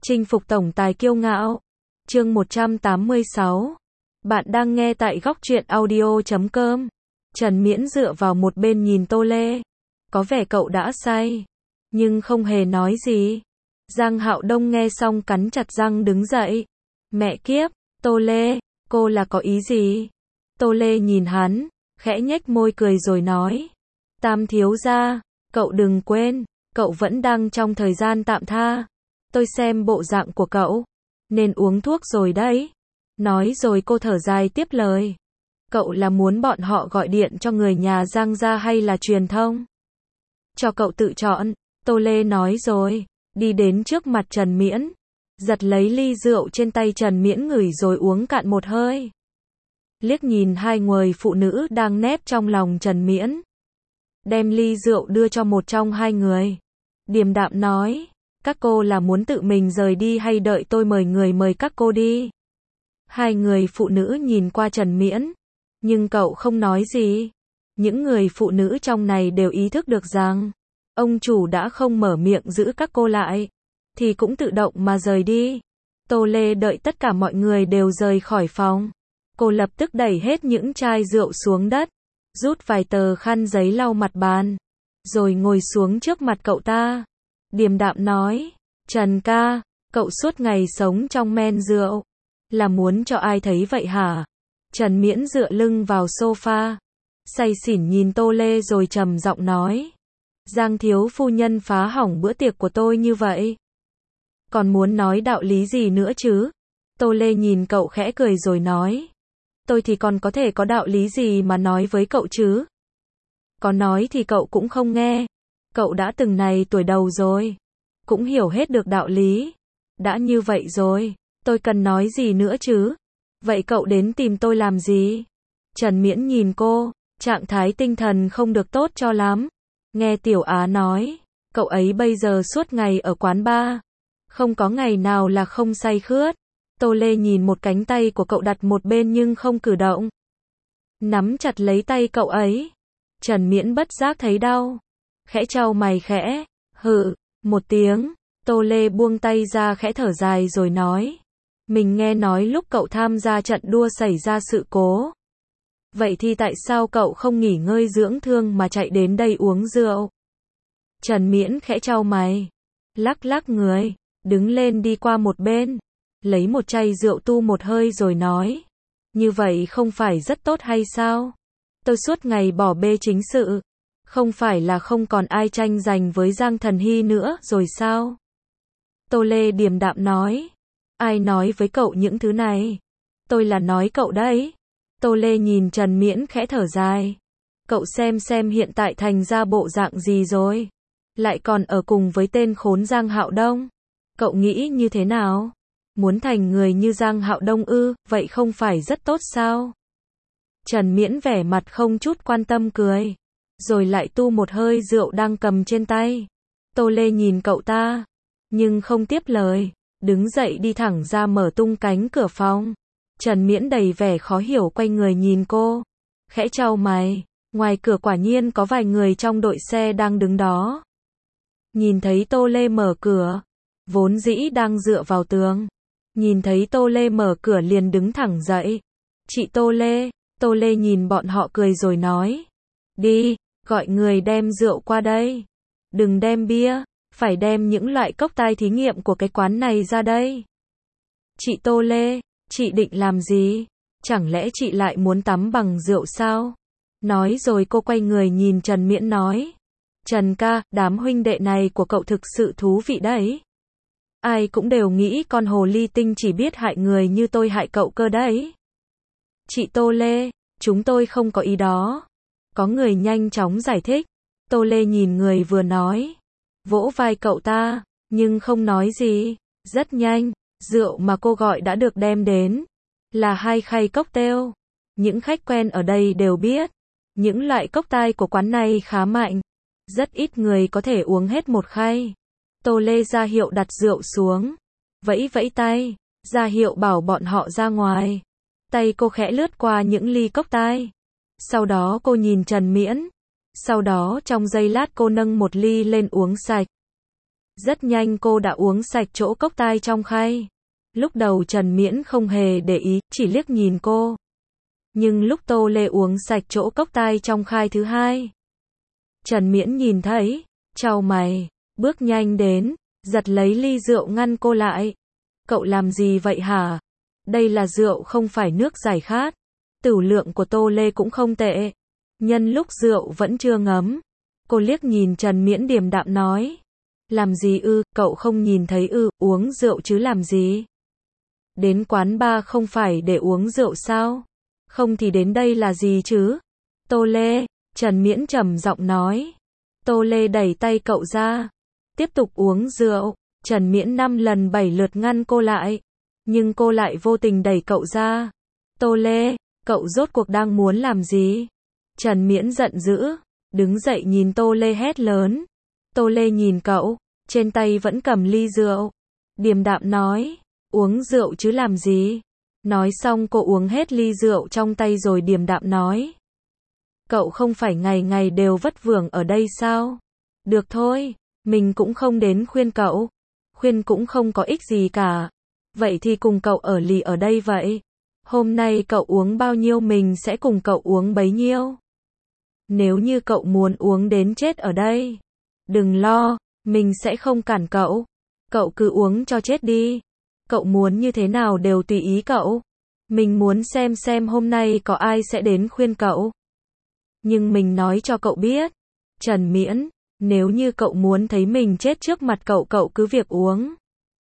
Chinh phục tổng tài kiêu ngạo. Chương 186. Bạn đang nghe tại góc truyện audio.com. Trần Miễn dựa vào một bên nhìn Tô Lê. Có vẻ cậu đã say, nhưng không hề nói gì. Giang Hạo Đông nghe xong cắn chặt răng đứng dậy. Mẹ kiếp, Tô Lê, cô là có ý gì? Tô Lê nhìn hắn, khẽ nhếch môi cười rồi nói. Tam thiếu gia, cậu đừng quên, cậu vẫn đang trong thời gian tạm tha. Tôi xem bộ dạng của cậu, nên uống thuốc rồi đấy. Nói rồi cô thở dài tiếp lời. Cậu là muốn bọn họ gọi điện cho người nhà Giang gia hay là truyền thông? Cho cậu tự chọn, Tô Lê nói rồi, đi đến trước mặt Trần Miễn, giật lấy ly rượu trên tay Trần Miễn ngửi rồi uống cạn một hơi. Liếc nhìn hai người phụ nữ đang nép trong lòng Trần Miễn, đem ly rượu đưa cho một trong hai người, điềm đạm nói, các cô là muốn tự mình rời đi hay đợi tôi mời các cô đi? Hai người phụ nữ nhìn qua Trần Miễn, nhưng cậu không nói gì. Những người phụ nữ trong này đều ý thức được rằng, ông chủ đã không mở miệng giữ các cô lại, thì cũng tự động mà rời đi. Tô Lê đợi tất cả mọi người đều rời khỏi phòng. Cô lập tức đẩy hết những chai rượu xuống đất, rút vài tờ khăn giấy lau mặt bàn, rồi ngồi xuống trước mặt cậu ta. Điềm đạm nói, Trần ca, cậu suốt ngày sống trong men rượu, là muốn cho ai thấy vậy hả? Trần Miễn dựa lưng vào sofa, say xỉn nhìn Tô Lê rồi trầm giọng nói. Giang thiếu phu nhân phá hỏng bữa tiệc của tôi như vậy, còn muốn nói đạo lý gì nữa chứ? Tô Lê nhìn cậu khẽ cười rồi nói. Tôi thì còn có thể có đạo lý gì mà nói với cậu chứ? Có nói thì cậu cũng không nghe. Cậu đã từng này tuổi đầu rồi, cũng hiểu hết được đạo lý. Đã như vậy rồi, tôi cần nói gì nữa chứ? Vậy cậu đến tìm tôi làm gì? Trần Miễn nhìn cô, trạng thái tinh thần không được tốt cho lắm. Nghe Tiểu Á nói, cậu ấy bây giờ suốt ngày ở quán bar, không có ngày nào là không say khướt. Tô Lê nhìn một cánh tay của cậu đặt một bên nhưng không cử động, nắm chặt lấy tay cậu ấy. Trần Miễn bất giác thấy đau, khẽ chau mày khẽ, hừ, một tiếng. Tô Lê buông tay ra khẽ thở dài rồi nói. Mình nghe nói lúc cậu tham gia trận đua xảy ra sự cố. Vậy thì tại sao cậu không nghỉ ngơi dưỡng thương mà chạy đến đây uống rượu? Trần Miễn khẽ chau mày, lắc lắc người, đứng lên đi qua một bên, lấy một chai rượu tu một hơi rồi nói. Như vậy không phải rất tốt hay sao? Tôi suốt ngày bỏ bê chính sự, không phải là không còn ai tranh giành với Giang Thần Hy nữa rồi sao? Tô Lê điềm đạm nói. Ai nói với cậu những thứ này? Tôi là nói cậu đấy. Tô Lê nhìn Trần Miễn khẽ thở dài. Cậu xem hiện tại thành ra bộ dạng gì rồi? Lại còn ở cùng với tên khốn Giang Hạo Đông. Cậu nghĩ như thế nào? Muốn thành người như Giang Hạo Đông ư? Vậy không phải rất tốt sao? Trần Miễn vẻ mặt không chút quan tâm cười, rồi lại tu một hơi rượu đang cầm trên tay. Tô Lê nhìn cậu ta, nhưng không tiếp lời, đứng dậy đi thẳng ra mở tung cánh cửa phòng. Trần Miễn đầy vẻ khó hiểu quay người nhìn cô, khẽ chau mày. Ngoài cửa quả nhiên có vài người trong đội xe đang đứng đó. Nhìn thấy Tô Lê mở cửa, vốn dĩ đang dựa vào tường, nhìn thấy Tô Lê mở cửa liền đứng thẳng dậy. Chị Tô Lê. Tô Lê nhìn bọn họ cười rồi nói. Đi, gọi người đem rượu qua đây. Đừng đem bia, phải đem những loại cốc tai thí nghiệm của cái quán này ra đây. Chị Tô Lê, chị định làm gì? Chẳng lẽ chị lại muốn tắm bằng rượu sao? Nói rồi cô quay người nhìn Trần Miễn nói. Trần ca, đám huynh đệ này của cậu thực sự thú vị đấy. Ai cũng đều nghĩ con hồ ly tinh chỉ biết hại người như tôi hại cậu cơ đấy. Chị Tô Lê, chúng tôi không có ý đó. Có người nhanh chóng giải thích. Tô Lê nhìn người vừa nói, vỗ vai cậu ta, nhưng không nói gì. Rất nhanh, rượu mà cô gọi đã được đem đến. Là 2 khay cocktail. Những khách quen ở đây đều biết, những loại cocktail của quán này khá mạnh. Rất ít người có thể uống hết một khay. Tô Lê ra hiệu đặt rượu xuống, vẫy vẫy tay, ra hiệu bảo bọn họ ra ngoài. Tay cô khẽ lướt qua những ly cocktail. Sau đó cô nhìn Trần Miễn. Sau đó trong giây lát cô nâng một ly lên uống sạch. Rất nhanh cô đã uống sạch chỗ cốc tai trong khay. Lúc đầu Trần Miễn không hề để ý, chỉ liếc nhìn cô. Nhưng lúc Tô Lê uống sạch chỗ cốc tai trong khay thứ hai, Trần Miễn nhìn thấy, chau mày, bước nhanh đến, giật lấy ly rượu ngăn cô lại. Cậu làm gì vậy hả? Đây là rượu không phải nước giải khát. Tửu lượng của Tô Lê cũng không tệ. Nhân lúc rượu vẫn chưa ngấm, cô liếc nhìn Trần Miễn điềm đạm nói. Làm gì ư, cậu không nhìn thấy ư, uống rượu chứ làm gì? Đến quán bar không phải để uống rượu sao? Không thì đến đây là gì chứ? Tô Lê, Trần Miễn trầm giọng nói. Tô Lê đẩy tay cậu ra. Tiếp tục uống rượu. Trần Miễn 5 lần 7 lượt ngăn cô lại. Nhưng cô lại vô tình đẩy cậu ra. Tô Lê, cậu rốt cuộc đang muốn làm gì? Trần Miễn giận dữ, đứng dậy nhìn Tô Lê hét lớn. Tô Lê nhìn cậu, trên tay vẫn cầm ly rượu. Điềm đạm nói, uống rượu chứ làm gì? Nói xong cô uống hết ly rượu trong tay rồi điềm đạm nói. Cậu không phải ngày ngày đều vất vưởng ở đây sao? Được thôi, mình cũng không đến khuyên cậu. Khuyên cũng không có ích gì cả. Vậy thì cùng cậu ở lì ở đây vậy. Hôm nay cậu uống bao nhiêu mình sẽ cùng cậu uống bấy nhiêu. Nếu như cậu muốn uống đến chết ở đây, đừng lo, mình sẽ không cản cậu. Cậu cứ uống cho chết đi. Cậu muốn như thế nào đều tùy ý cậu. Mình muốn xem hôm nay có ai sẽ đến khuyên cậu. Nhưng mình nói cho cậu biết, Trần Miễn, nếu như cậu muốn thấy mình chết trước mặt cậu, cậu cứ việc uống.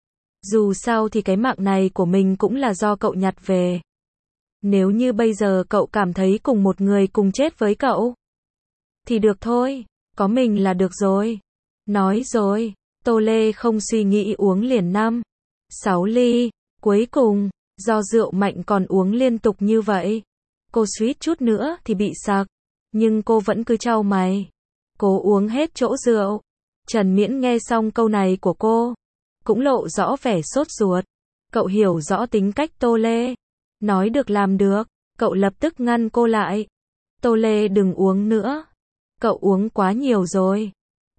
Dù sao thì cái mạng này của mình cũng là do cậu nhặt về. Nếu như bây giờ cậu cảm thấy cùng một người cùng chết với cậu, thì được thôi, có mình là được rồi. Nói rồi, Tô Lê không suy nghĩ uống liền 5, 6 ly, cuối cùng, do rượu mạnh còn uống liên tục như vậy. Cô suýt chút nữa thì bị sặc, nhưng cô vẫn cứ chau mày. Cố uống hết chỗ rượu. Trần Miễn nghe xong câu này của cô, cũng lộ rõ vẻ sốt ruột. Cậu hiểu rõ tính cách Tô Lê. Nói được làm được, cậu lập tức ngăn cô lại. Tô Lê đừng uống nữa. Cậu uống quá nhiều rồi.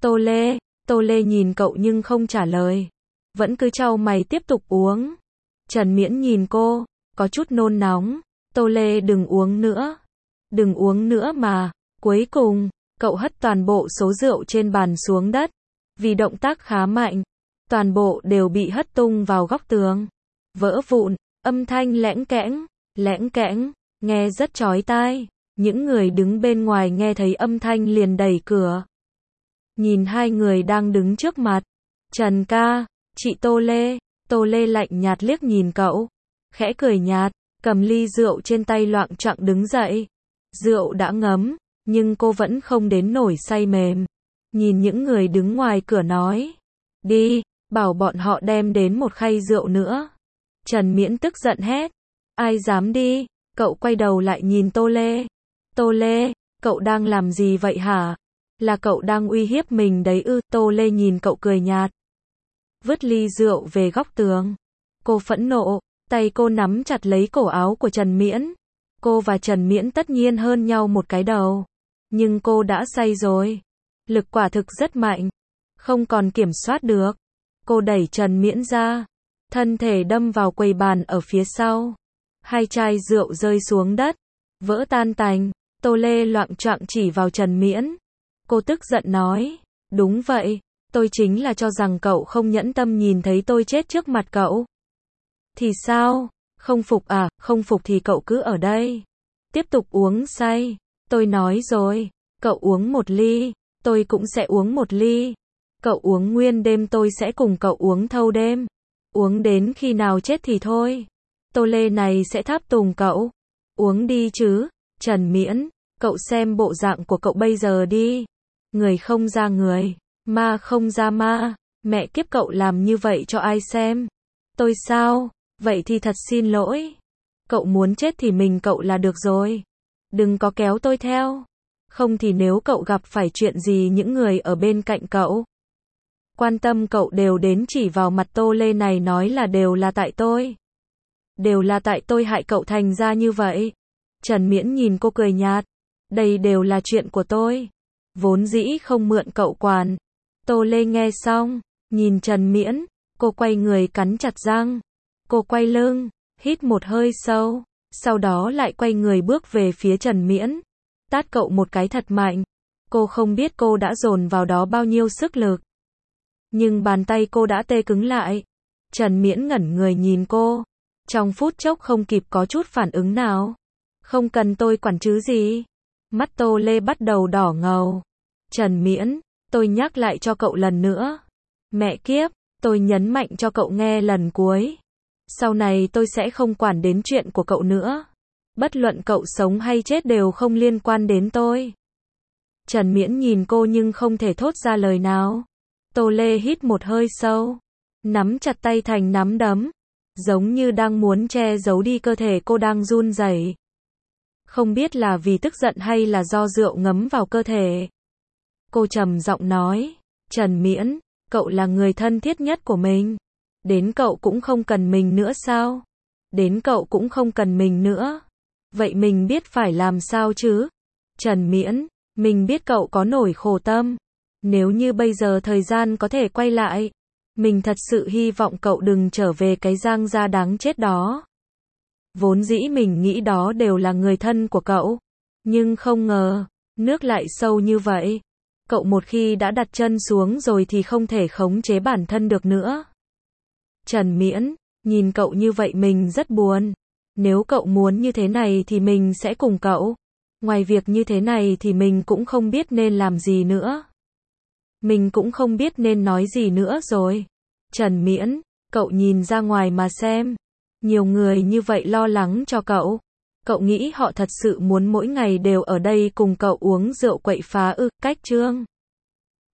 Tô Lê nhìn cậu nhưng không trả lời. Vẫn cứ chau mày tiếp tục uống. Trần Miễn nhìn cô, có chút nôn nóng. Tô Lê đừng uống nữa. Đừng uống nữa mà. Cuối cùng, cậu hất toàn bộ số rượu trên bàn xuống đất. Vì động tác khá mạnh, toàn bộ đều bị hất tung vào góc tường. Vỡ vụn, âm thanh lẽng kẽng, nghe rất chói tai. Những người đứng bên ngoài nghe thấy âm thanh liền đẩy cửa. Nhìn hai người đang đứng trước mặt. Trần ca, chị Tô Lê lạnh nhạt liếc nhìn cậu. Khẽ cười nhạt, cầm ly rượu trên tay loạng choạng đứng dậy. Rượu đã ngấm, nhưng cô vẫn không đến nổi say mềm. Nhìn những người đứng ngoài cửa nói. Đi, bảo bọn họ đem đến một khay rượu nữa. Trần Miễn tức giận hét. Ai dám đi? Cậu quay đầu lại nhìn Tô Lê. Tô Lê, cậu đang làm gì vậy hả? Là cậu đang uy hiếp mình đấy ư? Tô Lê nhìn cậu cười nhạt. Vứt ly rượu về góc tường. Cô phẫn nộ, tay cô nắm chặt lấy cổ áo của Trần Miễn. Cô và Trần Miễn tất nhiên hơn nhau một cái đầu. Nhưng cô đã say rồi. Lực quả thực rất mạnh. Không còn kiểm soát được. Cô đẩy Trần Miễn ra. Thân thể đâm vào quầy bàn ở phía sau. Hai chai rượu rơi xuống đất. Vỡ tan tành. Tô Lê loạng choạng chỉ vào Trần Miễn. Cô tức giận nói. Đúng vậy. Tôi chính là cho rằng cậu không nhẫn tâm nhìn thấy tôi chết trước mặt cậu. Thì sao? Không phục à? Không phục thì cậu cứ ở đây. Tiếp tục uống say. Tôi nói rồi. Cậu uống một ly. Tôi cũng sẽ uống một ly. Cậu uống nguyên đêm tôi sẽ cùng cậu uống thâu đêm. Uống đến khi nào chết thì thôi. Tô Lê này sẽ tháp tùng cậu. Uống đi chứ. Trần Miễn, cậu xem bộ dạng của cậu bây giờ đi. Người không ra người. Ma không ra ma. Mẹ kiếp cậu làm như vậy cho ai xem? Tôi sao? Vậy thì thật xin lỗi. Cậu muốn chết thì mình cậu là được rồi. Đừng có kéo tôi theo. Không thì nếu cậu gặp phải chuyện gì những người ở bên cạnh cậu quan tâm cậu đều đến chỉ vào mặt Tô Lê này nói là đều là tại tôi. Đều là tại tôi hại cậu thành ra như vậy. Trần Miễn nhìn cô cười nhạt. Đây đều là chuyện của tôi. Vốn dĩ không mượn cậu quản. Tô Lê nghe xong, Nhìn Trần Miễn, cô quay người cắn chặt răng. Cô quay lưng, hít một hơi sâu, sau đó lại quay người bước về phía Trần Miễn. Tát cậu một cái thật mạnh. Cô không biết cô đã dồn vào đó bao nhiêu sức lực. Nhưng bàn tay cô đã tê cứng lại. Trần Miễn ngẩn người nhìn cô. Trong phút chốc không kịp có chút phản ứng nào. Không cần tôi quản chứ gì. Mắt Tô Lê bắt đầu đỏ ngầu. Trần Miễn, tôi nhắc lại cho cậu lần nữa. Mẹ kiếp, tôi nhấn mạnh cho cậu nghe lần cuối. Sau này tôi sẽ không quản đến chuyện của cậu nữa. Bất luận cậu sống hay chết đều không liên quan đến tôi. Trần Miễn nhìn cô nhưng không thể thốt ra lời nào. Tô Lê hít một hơi sâu, nắm chặt tay thành nắm đấm, giống như đang muốn che giấu đi cơ thể cô đang run rẩy. Không biết là vì tức giận hay là do rượu ngấm vào cơ thể. Cô trầm giọng nói, Trần Miễn, cậu là người thân thiết nhất của mình. Đến cậu cũng không cần mình nữa sao? Đến cậu cũng không cần mình nữa. Vậy mình biết phải làm sao chứ? Trần Miễn, mình biết cậu có nỗi khổ tâm. Nếu như bây giờ thời gian có thể quay lại, mình thật sự hy vọng cậu đừng trở về cái Giang gia đáng chết đó. Vốn dĩ mình nghĩ đó đều là người thân của cậu. Nhưng không ngờ, nước lại sâu như vậy. Cậu một khi đã đặt chân xuống rồi thì không thể khống chế bản thân được nữa. Trần Miễn, nhìn cậu như vậy mình rất buồn. Nếu cậu muốn như thế này thì mình sẽ cùng cậu. Ngoài việc như thế này thì mình cũng không biết nên làm gì nữa. Mình cũng không biết nên nói gì nữa rồi. Trần Miễn, cậu nhìn ra ngoài mà xem. Nhiều người như vậy lo lắng cho cậu. Cậu nghĩ họ thật sự muốn mỗi ngày đều ở đây cùng cậu uống rượu quậy phá ư? Cách chương